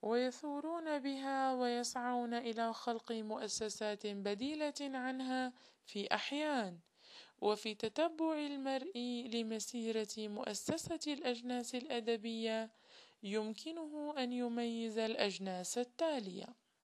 ويثورون بها ويسعون إلى خلق مؤسسات بديلة عنها في أحيان. وفي تتبع المرء لمسيرة مؤسسة الأجناس الأدبية يمكنه أن يميز الأجناس التالية: